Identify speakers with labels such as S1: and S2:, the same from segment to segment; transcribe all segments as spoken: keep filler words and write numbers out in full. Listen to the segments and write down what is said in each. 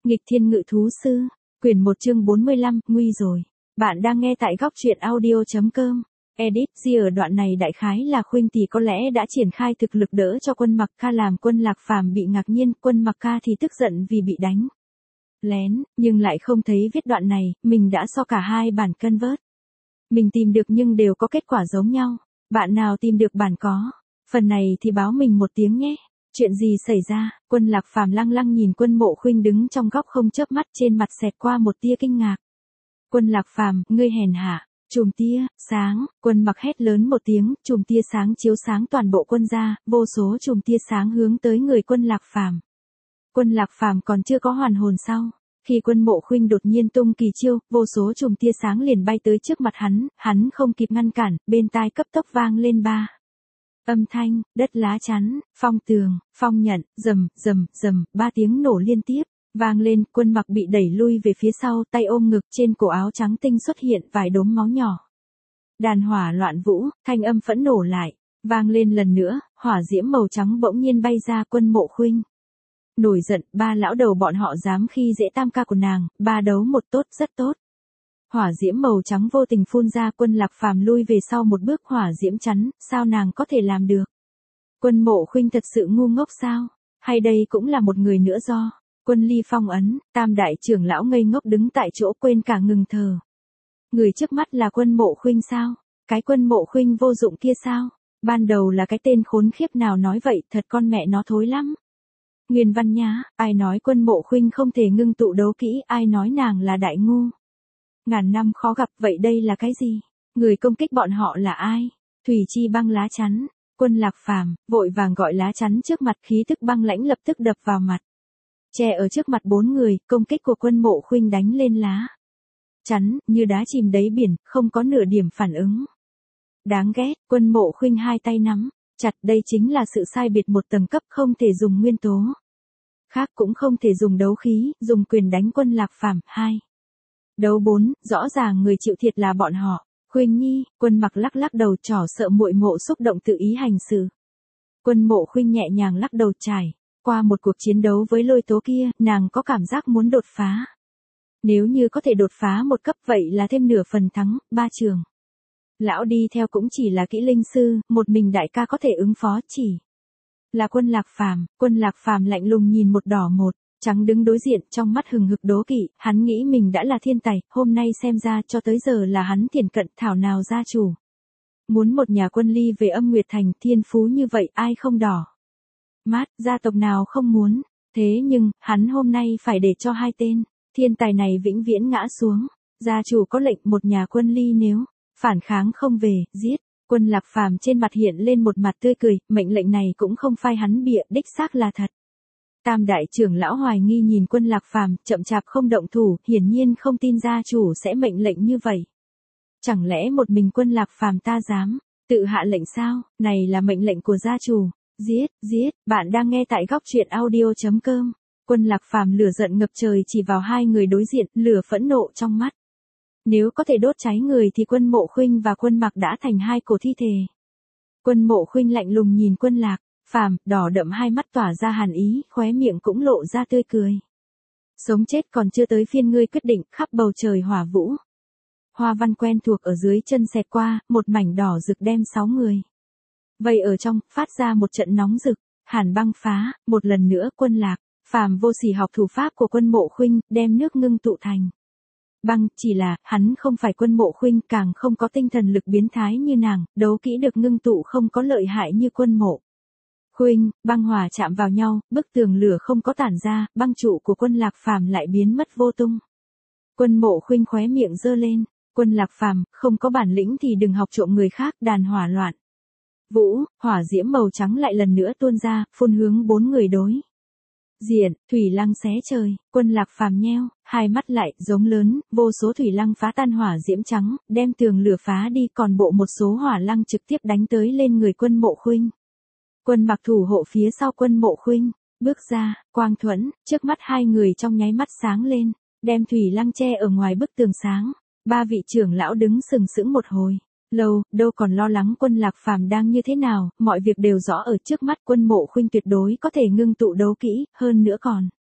S1: Nghịch thiên ngự thú sư, quyển một chương bốn mươi lăm, nguy rồi. Bạn đang nghe tại góc truyện audio chấm com. Edit, G ở đoạn này đại khái là Khuynh Tỷ có lẽ đã triển khai thực lực đỡ cho quân Mặc Ca làm quân Lạc Phàm bị ngạc nhiên, quân Mặc Ca thì tức giận vì bị đánh lén, nhưng lại không thấy viết đoạn này, mình đã so cả hai bản convert. Mình tìm được nhưng đều có kết quả giống nhau. Bạn nào tìm được bản có phần này thì báo mình một tiếng nhé. Chuyện gì xảy ra? Quân Lạc Phàm lăng lăng nhìn Quân Mộ Khuynh đứng trong góc không chớp mắt, trên mặt xẹt qua một tia kinh ngạc. Quân Lạc Phàm, ngươi hèn hạ. Chùm tia sáng, Quân Mặc hét lớn một tiếng, chùm tia sáng chiếu sáng toàn bộ quân ra, vô số chùm tia sáng hướng tới người Quân Lạc Phàm. Quân Lạc Phàm còn chưa có hoàn hồn sau, khi Quân Mộ Khuynh đột nhiên tung kỳ chiêu, vô số chùm tia sáng liền bay tới trước mặt hắn, hắn không kịp ngăn cản, bên tai cấp tốc vang lên ba âm thanh, đất lá chắn, phong tường, phong nhận, rầm, rầm, rầm, ba tiếng nổ liên tiếp, vang lên, Quân Mặc bị đẩy lui về phía sau, tay ôm ngực, trên cổ áo trắng tinh xuất hiện vài đốm máu nhỏ. Đàn hỏa loạn vũ, thanh âm phẫn nổ lại, vang lên lần nữa, hỏa diễm màu trắng bỗng nhiên bay ra. Quân Mộ Khuynh nổi giận, ba lão đầu bọn họ dám khi dễ tam ca của nàng, ba đấu một tốt, rất tốt. Hỏa diễm màu trắng vô tình phun ra, Quân Lạc Phàm lui về sau một bước, hỏa diễm chắn, sao nàng có thể làm được? Quân Mộ Khuynh thật sự ngu ngốc sao? Hay đây cũng là một người nữa do Quân Ly phong ấn? Tam đại trưởng lão ngây ngốc đứng tại chỗ, quên cả ngừng thở. Người trước mắt là Quân Mộ Khuynh sao? Cái Quân Mộ Khuynh vô dụng kia sao? Ban đầu là cái tên khốn khiếp nào nói vậy, thật con mẹ nó thối lắm. Nguyên văn nhá, ai nói Quân Mộ Khuynh không thể ngưng tụ đấu kỹ, ai nói nàng là đại ngu. Ngàn năm khó gặp, vậy đây là cái gì? Người công kích bọn họ là ai? Thủy chi băng lá chắn. Quân Lạc Phàm vội vàng gọi lá chắn trước mặt, khí tức băng lãnh lập tức đập vào mặt. Che ở trước mặt bốn người, công kích của Quân Mộ Khuynh đánh lên lá chắn, như đá chìm đáy biển, không có nửa điểm phản ứng. Đáng ghét, Quân Mộ Khuynh hai tay nắm chặt, đây chính là sự sai biệt một tầng cấp, không thể dùng nguyên tố khác, cũng không thể dùng đấu khí, dùng quyền đánh Quân Lạc Phàm. Hai đấu bốn, rõ ràng người chịu thiệt là bọn họ. Khuynh Nhi, Quân Mặc lắc lắc đầu, trỏ sợ muội Mộ xúc động tự ý hành sự. Quân Mộ Khuynh nhẹ nhàng lắc đầu, trải qua một cuộc chiến đấu với lôi tố kia, nàng có cảm giác muốn đột phá. Nếu như có thể đột phá một cấp, vậy là thêm nửa phần thắng. Ba trường lão đi theo cũng chỉ là kỹ linh sư, một mình đại ca có thể ứng phó chỉ là Quân Lạc Phàm. Quân Lạc Phàm lạnh lùng nhìn một đỏ một trắng đứng đối diện, trong mắt hừng hực đố kỵ, hắn nghĩ mình đã là thiên tài, hôm nay xem ra cho tới giờ là hắn thiển cận, thảo nào gia chủ muốn một nhà Quân Ly về Âm Nguyệt Thành, thiên phú như vậy ai không đỏ mắt, gia tộc nào không muốn. Thế nhưng, hắn hôm nay phải để cho hai tên thiên tài này vĩnh viễn ngã xuống. Gia chủ có lệnh, một nhà Quân Ly nếu phản kháng không về, giết. Quân Lạc Phàm trên mặt hiện lên một mặt tươi cười, mệnh lệnh này cũng không phai hắn bịa, đích xác là thật. Tam đại trưởng lão hoài nghi nhìn Quân Lạc Phàm, chậm chạp không động thủ, hiển nhiên không tin gia chủ sẽ mệnh lệnh như vậy. Chẳng lẽ một mình Quân Lạc Phàm ta dám tự hạ lệnh sao? Này là mệnh lệnh của gia chủ. Giết, giết, bạn đang nghe tại góc truyện audio chấm com. Quân Lạc Phàm lửa giận ngập trời chỉ vào hai người đối diện, lửa phẫn nộ trong mắt. Nếu có thể đốt cháy người thì Quân Mộ Khuynh và Quân Mặc đã thành hai cổ thi thể. Quân Mộ Khuynh lạnh lùng nhìn Quân Lạc Phàm, đỏ đậm hai mắt tỏa ra hàn ý, khóe miệng cũng lộ ra tươi cười. Sống chết còn chưa tới phiên ngươi quyết định, khắp bầu trời hỏa vũ. Hoa văn quen thuộc ở dưới chân xẹt qua, một mảnh đỏ rực đem sáu người vây ở trong, phát ra một trận nóng rực. Hàn băng phá, một lần nữa Quân Lạc Phàm vô sỉ học thủ pháp của Quân Mộ Khuynh, đem nước ngưng tụ thành băng, chỉ là, hắn không phải Quân Mộ Khuynh, càng không có tinh thần lực biến thái như nàng, đấu kỹ được ngưng tụ không có lợi hại như Quân Mộ Khuynh. Băng hỏa chạm vào nhau, bức tường lửa không có tản ra, băng trụ của Quân Lạc Phàm lại biến mất vô tung. Quân Mộ Khuynh khóe miệng giơ lên, Quân Lạc Phàm, không có bản lĩnh thì đừng học trộm người khác. Đàn hỏa loạn vũ, hỏa diễm màu trắng lại lần nữa tuôn ra, phun hướng bốn người đối diện. Thủy lăng xé trời, Quân Lạc Phàm nheo hai mắt lại, giống lớn, vô số thủy lăng phá tan hỏa diễm trắng, đem tường lửa phá đi, còn bộ một số hỏa lăng trực tiếp đánh tới lên người Quân Mộ Khuynh. Quân Mặc thủ hộ phía sau Quân Mộ Khuynh, bước ra, quang thuẫn, trước mắt hai người trong nháy mắt sáng lên, đem thủy lăng che ở ngoài bức tường sáng. Ba vị trưởng lão đứng sừng sững một hồi lâu, đâu còn lo lắng Quân Lạc Phàm đang như thế nào, mọi việc đều rõ ở trước mắt. Quân Mộ Khuynh tuyệt đối có thể ngưng tụ đấu kỹ, hơn nữa còn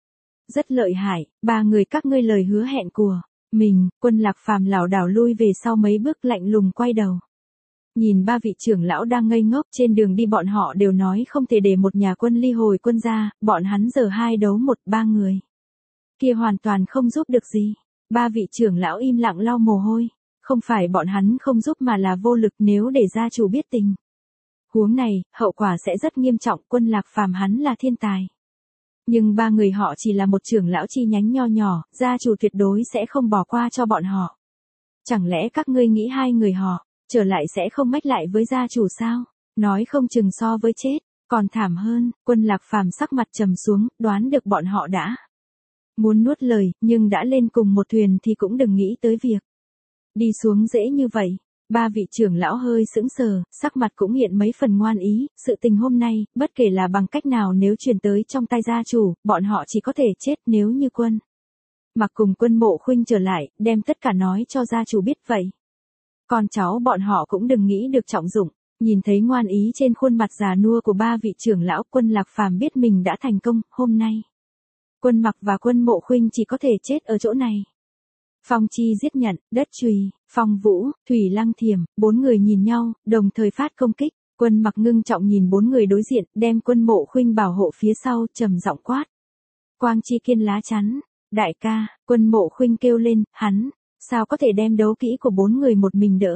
S1: Rất lợi hại, ba người các ngươi lời hứa hẹn của mình. Quân Lạc Phàm lảo đảo lui về sau mấy bước, lạnh lùng quay đầu. Nhìn ba vị trưởng lão đang ngây ngốc, trên đường đi bọn họ đều nói không thể để một nhà quân ly hồi quân ra, bọn hắn giờ hai đấu một, ba người kia hoàn toàn không giúp được gì. Ba vị trưởng lão im lặng lau mồ hôi, không phải bọn hắn không giúp mà là vô lực, nếu để gia chủ biết tình huống này, hậu quả sẽ rất nghiêm trọng. Quân Lạc Phàm hắn là thiên tài, nhưng ba người họ chỉ là một trưởng lão chi nhánh nho nhỏ, gia chủ tuyệt đối sẽ không bỏ qua cho bọn họ. Chẳng lẽ các ngươi nghĩ hai người họ trở lại sẽ không mách lại với gia chủ sao? Nói không chừng so với chết còn thảm hơn. Quân Lạc Phàm sắc mặt trầm xuống, đoán được bọn họ đã muốn nuốt lời, nhưng đã lên cùng một thuyền thì cũng đừng nghĩ tới việc đi xuống dễ như vậy. Ba vị trưởng lão hơi sững sờ, sắc mặt cũng hiện mấy phần ngoan ý. Sự tình hôm nay, bất kể là bằng cách nào, nếu truyền tới trong tay gia chủ, bọn họ chỉ có thể chết. Nếu như Quân Mặc cùng Quân Mộ Khuynh trở lại, đem tất cả nói cho gia chủ biết vậy, con cháu bọn họ cũng đừng nghĩ được trọng dụng. Nhìn thấy ngoan ý trên khuôn mặt già nua của ba vị trưởng lão, Quân Lạc Phàm biết mình đã thành công. Hôm nay Quân Mặc và Quân Mộ Khuynh chỉ có thể chết ở chỗ này. Phong Chi giết nhận, Đất Chùy, Phong Vũ, Thủy Lăng Thiểm, bốn người nhìn nhau, đồng thời phát công kích. Quân Mặc ngưng trọng nhìn bốn người đối diện, đem Quân Mộ Khuynh bảo hộ phía sau, trầm giọng quát: Quang Chi Kiên lá chắn. Đại ca. Quân Mộ Khuynh kêu lên, hắn sao có thể đem đấu kỹ của bốn người một mình đỡ?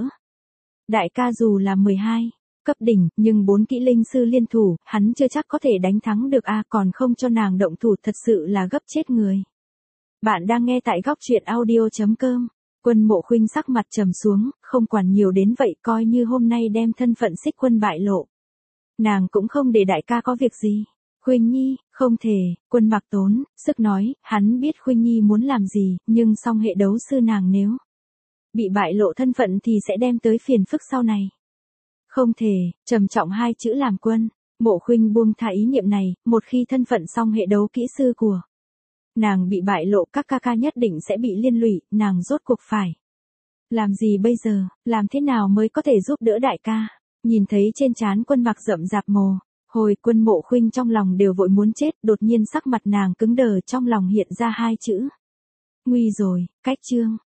S1: Đại ca dù là mười hai cấp đỉnh, nhưng bốn kỹ linh sư liên thủ, hắn chưa chắc có thể đánh thắng được a, còn không cho nàng động thủ, thật sự là gấp chết người. Bạn đang nghe tại góc truyện audio chấm com. Quân Mộ Khuynh sắc mặt trầm xuống, không quản nhiều đến vậy, coi như hôm nay đem thân phận Xích Quân bại lộ, nàng cũng không để đại ca có việc gì. Khuynh Nhi, không thể. Quân Mặc tốn sức nói, hắn biết Khuynh Nhi muốn làm gì, nhưng song hệ đấu sư nàng nếu bị bại lộ thân phận thì sẽ đem tới phiền phức sau này. Không thể. Trầm trọng hai chữ làm Quân Mộ Khuynh buông tha ý niệm này. Một khi thân phận song hệ đấu kỹ sư của nàng bị bại lộ, các ca ca nhất định sẽ bị liên lụy, nàng rốt cuộc phải làm gì bây giờ? Làm thế nào mới có thể giúp đỡ đại ca? Nhìn thấy trên trán Quân Mặc rậm rạp mồ hồi, Quân Mộ Khuynh trong lòng đều vội muốn chết. Đột nhiên sắc mặt nàng cứng đờ, trong lòng hiện ra hai chữ: nguy rồi. Cách chương